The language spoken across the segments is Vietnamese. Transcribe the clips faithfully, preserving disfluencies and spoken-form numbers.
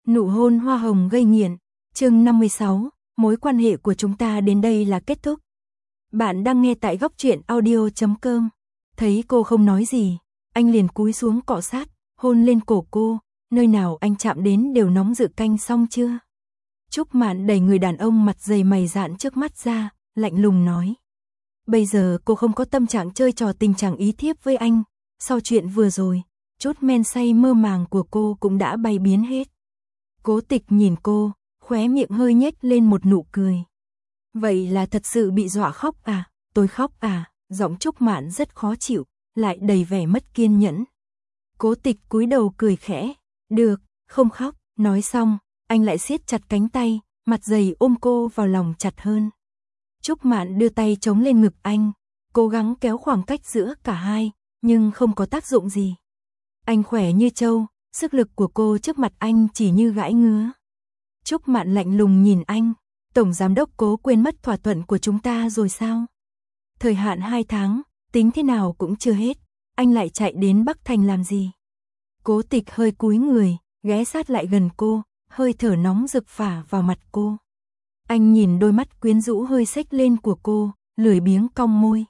Nụ hôn hoa hồng gây nghiện, chương năm mươi sáu, mối quan hệ của chúng ta đến đây là kết thúc. Bạn đang nghe tại góc truyện audio chấm com. Thấy cô không nói gì, anh liền cúi xuống cọ sát, hôn lên cổ cô, nơi nào anh chạm đến đều nóng dự canh xong chưa. Trúc Mạn đẩy người đàn ông mặt dày mày dạn trước mắt ra, lạnh lùng nói. Bây giờ cô không có tâm trạng chơi trò tình trạng ý thiếp với anh, sau chuyện vừa rồi, chút men say mơ màng của cô cũng đã bay biến hết. Cố Tịch nhìn cô, khóe miệng hơi nhếch lên một nụ cười. Vậy là thật sự bị dọa khóc à, tôi khóc à, giọng Trúc Mạn rất khó chịu, lại đầy vẻ mất kiên nhẫn. Cố Tịch cúi đầu cười khẽ, được, không khóc, nói xong, anh lại siết chặt cánh tay, mặt dày ôm cô vào lòng chặt hơn. Trúc Mạn đưa tay chống lên ngực anh, cố gắng kéo khoảng cách giữa cả hai, nhưng không có tác dụng gì. Anh khỏe như trâu, sức lực của cô trước mặt anh chỉ như gãi ngứa. Trúc Mạn lạnh lùng nhìn anh, Tổng Giám đốc Cố quên mất thỏa thuận của chúng ta rồi sao? Thời hạn hai tháng, tính thế nào cũng chưa hết, anh lại chạy đến Bắc Thành làm gì? Cố Tịch hơi cúi người, ghé sát lại gần cô, hơi thở nóng rực phả vào mặt cô. Anh nhìn đôi mắt quyến rũ hơi xếch lên của cô, lười biếng cong môi.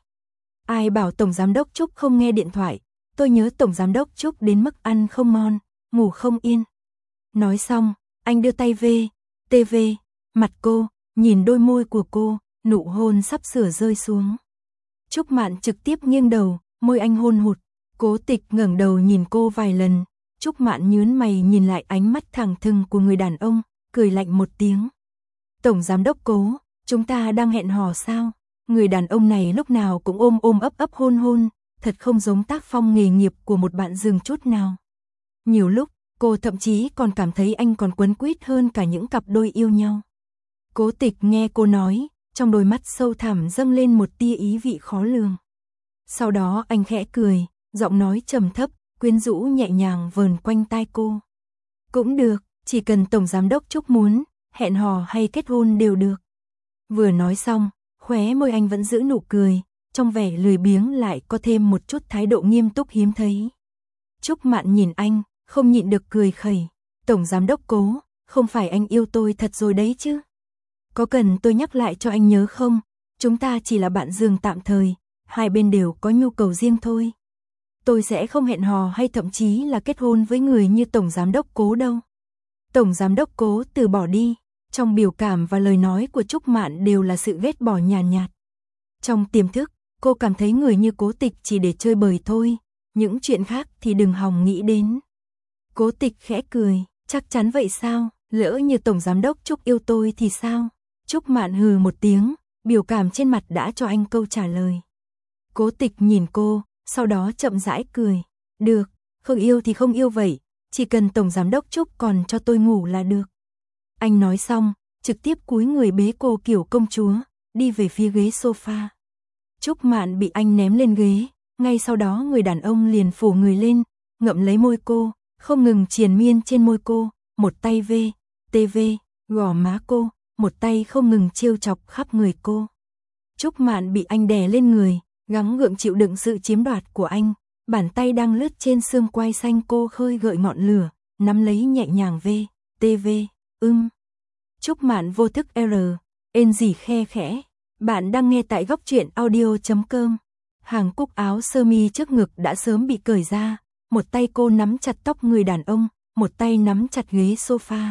Ai bảo Tổng Giám đốc Trúc không nghe điện thoại, tôi nhớ Tổng Giám đốc Trúc đến mức ăn không ngon, ngủ không yên. Nói xong, anh đưa tay về, tê vê, mặt cô, nhìn đôi môi của cô, nụ hôn sắp sửa rơi xuống. Trúc Mạn trực tiếp nghiêng đầu, môi anh hôn hụt, Cố Tịch ngẩng đầu nhìn cô vài lần, Trúc Mạn nhướng mày nhìn lại ánh mắt thẳng thừng của người đàn ông, cười lạnh một tiếng. Tổng Giám đốc Cố, chúng ta đang hẹn hò sao? Người đàn ông này lúc nào cũng ôm ôm ấp ấp hôn hôn, thật không giống tác phong nghề nghiệp của một bạn dừng chút nào. Nhiều lúc, cô thậm chí còn cảm thấy anh còn quấn quýt hơn cả những cặp đôi yêu nhau. Cố Tịch nghe cô nói, trong đôi mắt sâu thẳm dâng lên một tia ý vị khó lường. Sau đó anh khẽ cười, giọng nói trầm thấp, quyến rũ nhẹ nhàng vờn quanh tai cô. Cũng được, chỉ cần Tổng Giám đốc Trúc muốn, hẹn hò hay kết hôn đều được. Vừa nói xong, khóe môi anh vẫn giữ nụ cười, trong vẻ lười biếng lại có thêm một chút thái độ nghiêm túc hiếm thấy. Trúc Mạn nhìn anh, không nhịn được cười khẩy. Tổng Giám đốc Cố, không phải anh yêu tôi thật rồi đấy chứ? Có cần tôi nhắc lại cho anh nhớ không? Chúng ta chỉ là bạn giường tạm thời, hai bên đều có nhu cầu riêng thôi. Tôi sẽ không hẹn hò hay thậm chí là kết hôn với người như Tổng Giám đốc Cố đâu. Tổng Giám đốc Cố từ bỏ đi. Trong biểu cảm và lời nói của Trúc Mạn đều là sự ghét bỏ nhàn nhạt, nhạt. Trong tiềm thức, cô cảm thấy người như Cố Tịch chỉ để chơi bời thôi, những chuyện khác thì đừng hòng nghĩ đến. Cố Tịch khẽ cười, chắc chắn vậy sao? Lỡ như Tổng Giám đốc Trúc yêu tôi thì sao? Trúc Mạn hừ một tiếng, biểu cảm trên mặt đã cho anh câu trả lời. Cố Tịch nhìn cô, sau đó chậm rãi cười. Được, không yêu thì không yêu vậy, chỉ cần Tổng Giám đốc Trúc còn cho tôi ngủ là được. Anh nói xong, trực tiếp cúi người bế cô kiểu công chúa, đi về phía ghế sofa. Trúc Mạn bị anh ném lên ghế, ngay sau đó người đàn ông liền phủ người lên, ngậm lấy môi cô, không ngừng triền miên trên môi cô, một tay vê, tê vê, gò má cô, một tay không ngừng trêu chọc khắp người cô. Trúc Mạn bị anh đè lên người, gắng gượng chịu đựng sự chiếm đoạt của anh, bàn tay đang lướt trên xương quai xanh cô khơi gợi ngọn lửa, nắm lấy nhẹ nhàng vê, tê vê, ưm. Trúc Mạn vô thức R, ên gì khe khẽ. Bạn đang nghe tại góc truyện audio chấm com. Hàng cúc áo sơ mi trước ngực đã sớm bị cởi ra, một tay cô nắm chặt tóc người đàn ông, một tay nắm chặt ghế sofa.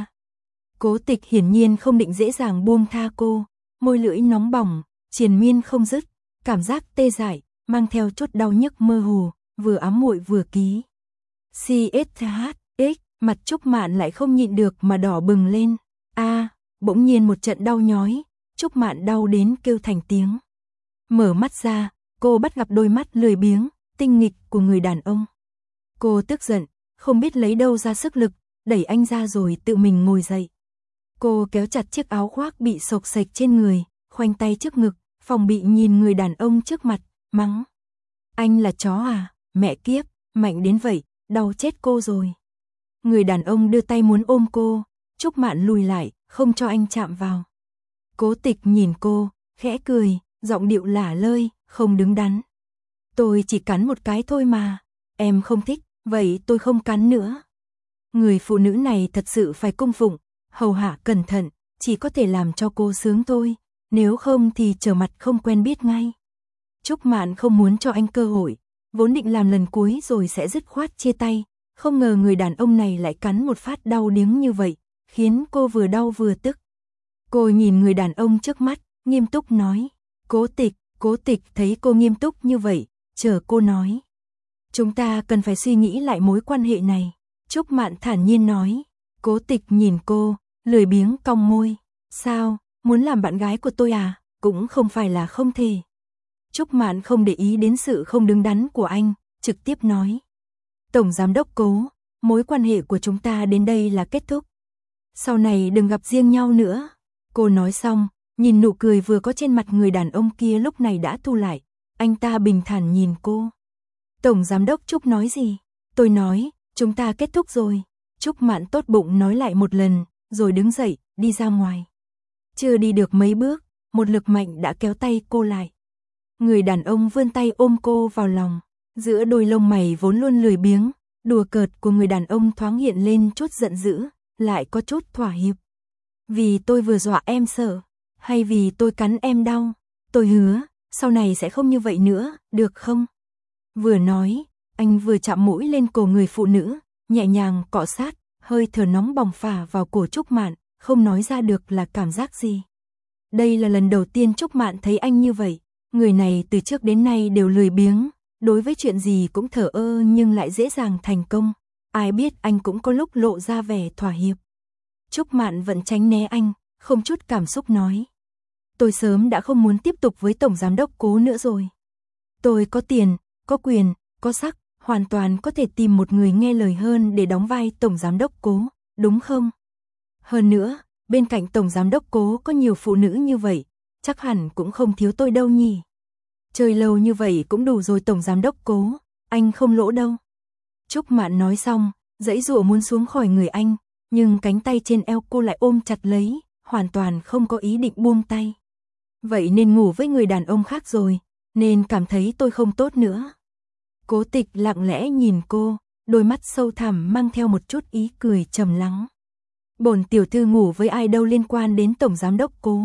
Cố Tịch hiển nhiên không định dễ dàng buông tha cô, môi lưỡi nóng bỏng, triền miên không dứt, cảm giác tê dại, mang theo chút đau nhức mơ hồ, vừa ám muội vừa ký. xê ét hát ích, mặt Trúc Mạn lại không nhịn được mà đỏ bừng lên. A, à, bỗng nhiên một trận đau nhói, Trúc Mạn đau đến kêu thành tiếng. Mở mắt ra, cô bắt gặp đôi mắt lười biếng, tinh nghịch của người đàn ông. Cô tức giận, không biết lấy đâu ra sức lực, đẩy anh ra rồi tự mình ngồi dậy. Cô kéo chặt chiếc áo khoác bị xộc xệch trên người, khoanh tay trước ngực, phòng bị nhìn người đàn ông trước mặt, mắng. Anh là chó à, mẹ kiếp, mạnh đến vậy, đau chết cô rồi. Người đàn ông đưa tay muốn ôm cô, Trúc Mạn lùi lại, không cho anh chạm vào. Cố Tịch nhìn cô, khẽ cười, giọng điệu lả lơi, không đứng đắn. Tôi chỉ cắn một cái thôi mà, em không thích, vậy tôi không cắn nữa. Người phụ nữ này thật sự phải cung phụng, hầu hạ cẩn thận, chỉ có thể làm cho cô sướng thôi, nếu không thì trở mặt không quen biết ngay. Trúc Mạn không muốn cho anh cơ hội, vốn định làm lần cuối rồi sẽ dứt khoát chia tay, không ngờ người đàn ông này lại cắn một phát đau điếng như vậy, khiến cô vừa đau vừa tức. Cô nhìn người đàn ông trước mắt, nghiêm túc nói, Cố Tịch, Cố Tịch thấy cô nghiêm túc như vậy, chờ cô nói. Chúng ta cần phải suy nghĩ lại mối quan hệ này. Trúc Mạn thản nhiên nói. Cố Tịch nhìn cô, lười biếng cong môi. Sao, muốn làm bạn gái của tôi à? Cũng không phải là không thể. Trúc Mạn không để ý đến sự không đứng đắn của anh, trực tiếp nói. Tổng giám đốc Cố, mối quan hệ của chúng ta đến đây là kết thúc. Sau này đừng gặp riêng nhau nữa. Cô nói xong, nhìn nụ cười vừa có trên mặt người đàn ông kia lúc này đã thu lại. Anh ta bình thản nhìn cô. Tổng giám đốc Trúc nói gì? Tôi nói, chúng ta kết thúc rồi. Trúc Mạn tốt bụng nói lại một lần, rồi đứng dậy, đi ra ngoài. Chưa đi được mấy bước, một lực mạnh đã kéo tay cô lại. Người đàn ông vươn tay ôm cô vào lòng. Giữa đôi lông mày vốn luôn lười biếng, đùa cợt của người đàn ông thoáng hiện lên chút giận dữ, lại có chút thỏa hiệp. Vì tôi vừa dọa em sợ, hay vì tôi cắn em đau? Tôi hứa, sau này sẽ không như vậy nữa, được không? Vừa nói, anh vừa chạm mũi lên cổ người phụ nữ, nhẹ nhàng cọ sát, hơi thở nóng bỏng phả vào cổ Trúc Mạn, không nói ra được là cảm giác gì. Đây là lần đầu tiên Trúc Mạn thấy anh như vậy, người này từ trước đến nay đều lười biếng, đối với chuyện gì cũng thờ ơ nhưng lại dễ dàng thành công, ai biết anh cũng có lúc lộ ra vẻ thỏa hiệp. Trúc Mạn vẫn tránh né anh, không chút cảm xúc nói. Tôi sớm đã không muốn tiếp tục với Tổng Giám đốc Cố nữa rồi. Tôi có tiền, có quyền, có sắc, hoàn toàn có thể tìm một người nghe lời hơn để đóng vai Tổng Giám đốc Cố, đúng không? Hơn nữa, bên cạnh Tổng Giám đốc Cố có nhiều phụ nữ như vậy, chắc hẳn cũng không thiếu tôi đâu nhỉ. Chơi lâu như vậy cũng đủ rồi Tổng Giám đốc Cố, anh không lỗ đâu. Trúc Mạn nói xong, giãy giụa muốn xuống khỏi người anh, nhưng cánh tay trên eo cô lại ôm chặt lấy, hoàn toàn không có ý định buông tay. Vậy nên ngủ với người đàn ông khác rồi, nên cảm thấy tôi không tốt nữa. Cố Tịch lặng lẽ nhìn cô, đôi mắt sâu thẳm mang theo một chút ý cười trầm lắng. Bổn tiểu thư ngủ với ai đâu liên quan đến Tổng Giám đốc Cố.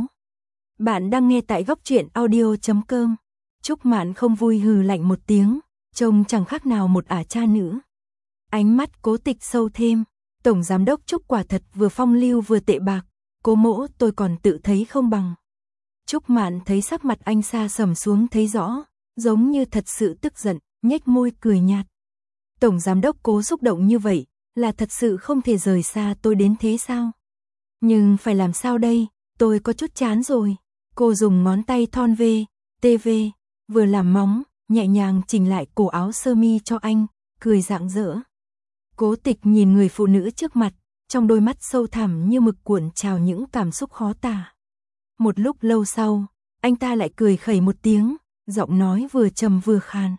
Bạn đang nghe tại góc truyện audio chấm com. Trúc Mạn không vui hừ lạnh một tiếng, trông chẳng khác nào một ả cha nữ. Ánh mắt Cố Tịch sâu thêm, Tổng Giám đốc Trúc quả thật vừa phong lưu vừa tệ bạc, Cố mỗ tôi còn tự thấy không bằng. Trúc Mạn thấy sắc mặt anh sa sầm xuống thấy rõ, giống như thật sự tức giận, nhếch môi cười nhạt. Tổng Giám đốc Cố xúc động như vậy, là thật sự không thể rời xa tôi đến thế sao? Nhưng phải làm sao đây, tôi có chút chán rồi. Cô dùng ngón tay thon về, tê vê, vừa làm móng, nhẹ nhàng chỉnh lại cổ áo sơ mi cho anh, cười rạng rỡ. Cố Tịch nhìn người phụ nữ trước mặt, trong đôi mắt sâu thẳm như mực cuộn trào những cảm xúc khó tả. Một lúc lâu sau, anh ta lại cười khẩy một tiếng, giọng nói vừa trầm vừa khàn.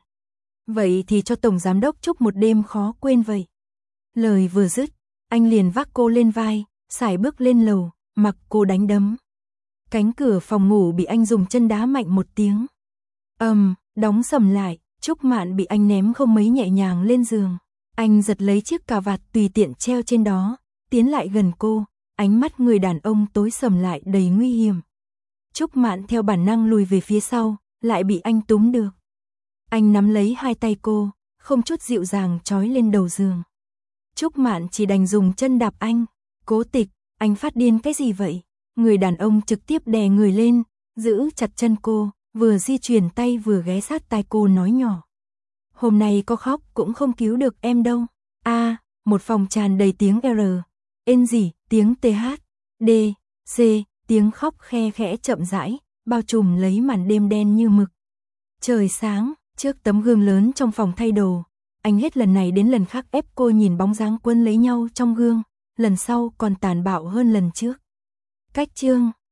Vậy thì cho Tổng Giám đốc Trúc một đêm khó quên vậy. Lời vừa dứt, anh liền vác cô lên vai, sải bước lên lầu, mặc cô đánh đấm. Cánh cửa phòng ngủ bị anh dùng chân đá mạnh một tiếng. Ầm, um, đóng sầm lại, Trúc Mạn bị anh ném không mấy nhẹ nhàng lên giường. Anh giật lấy chiếc cà vạt tùy tiện treo trên đó, tiến lại gần cô, ánh mắt người đàn ông tối sầm lại đầy nguy hiểm. Trúc Mạn theo bản năng lùi về phía sau, lại bị anh túm được. Anh nắm lấy hai tay cô, không chút dịu dàng trói lên đầu giường. Trúc Mạn chỉ đành dùng chân đạp anh. Cố Tịch, anh phát điên cái gì vậy? Người đàn ông trực tiếp đè người lên, giữ chặt chân cô, vừa di chuyển tay vừa ghé sát tai cô nói nhỏ. Hôm nay có khóc cũng không cứu được em đâu. A, à, một phòng tràn đầy tiếng R, N gì, tiếng T H, D, C, tiếng khóc khe khẽ chậm rãi, bao trùm lấy màn đêm đen như mực. Trời sáng, trước tấm gương lớn trong phòng thay đồ, anh hết lần này đến lần khác ép cô nhìn bóng dáng quân lấy nhau trong gương, lần sau còn tàn bạo hơn lần trước. Cách chương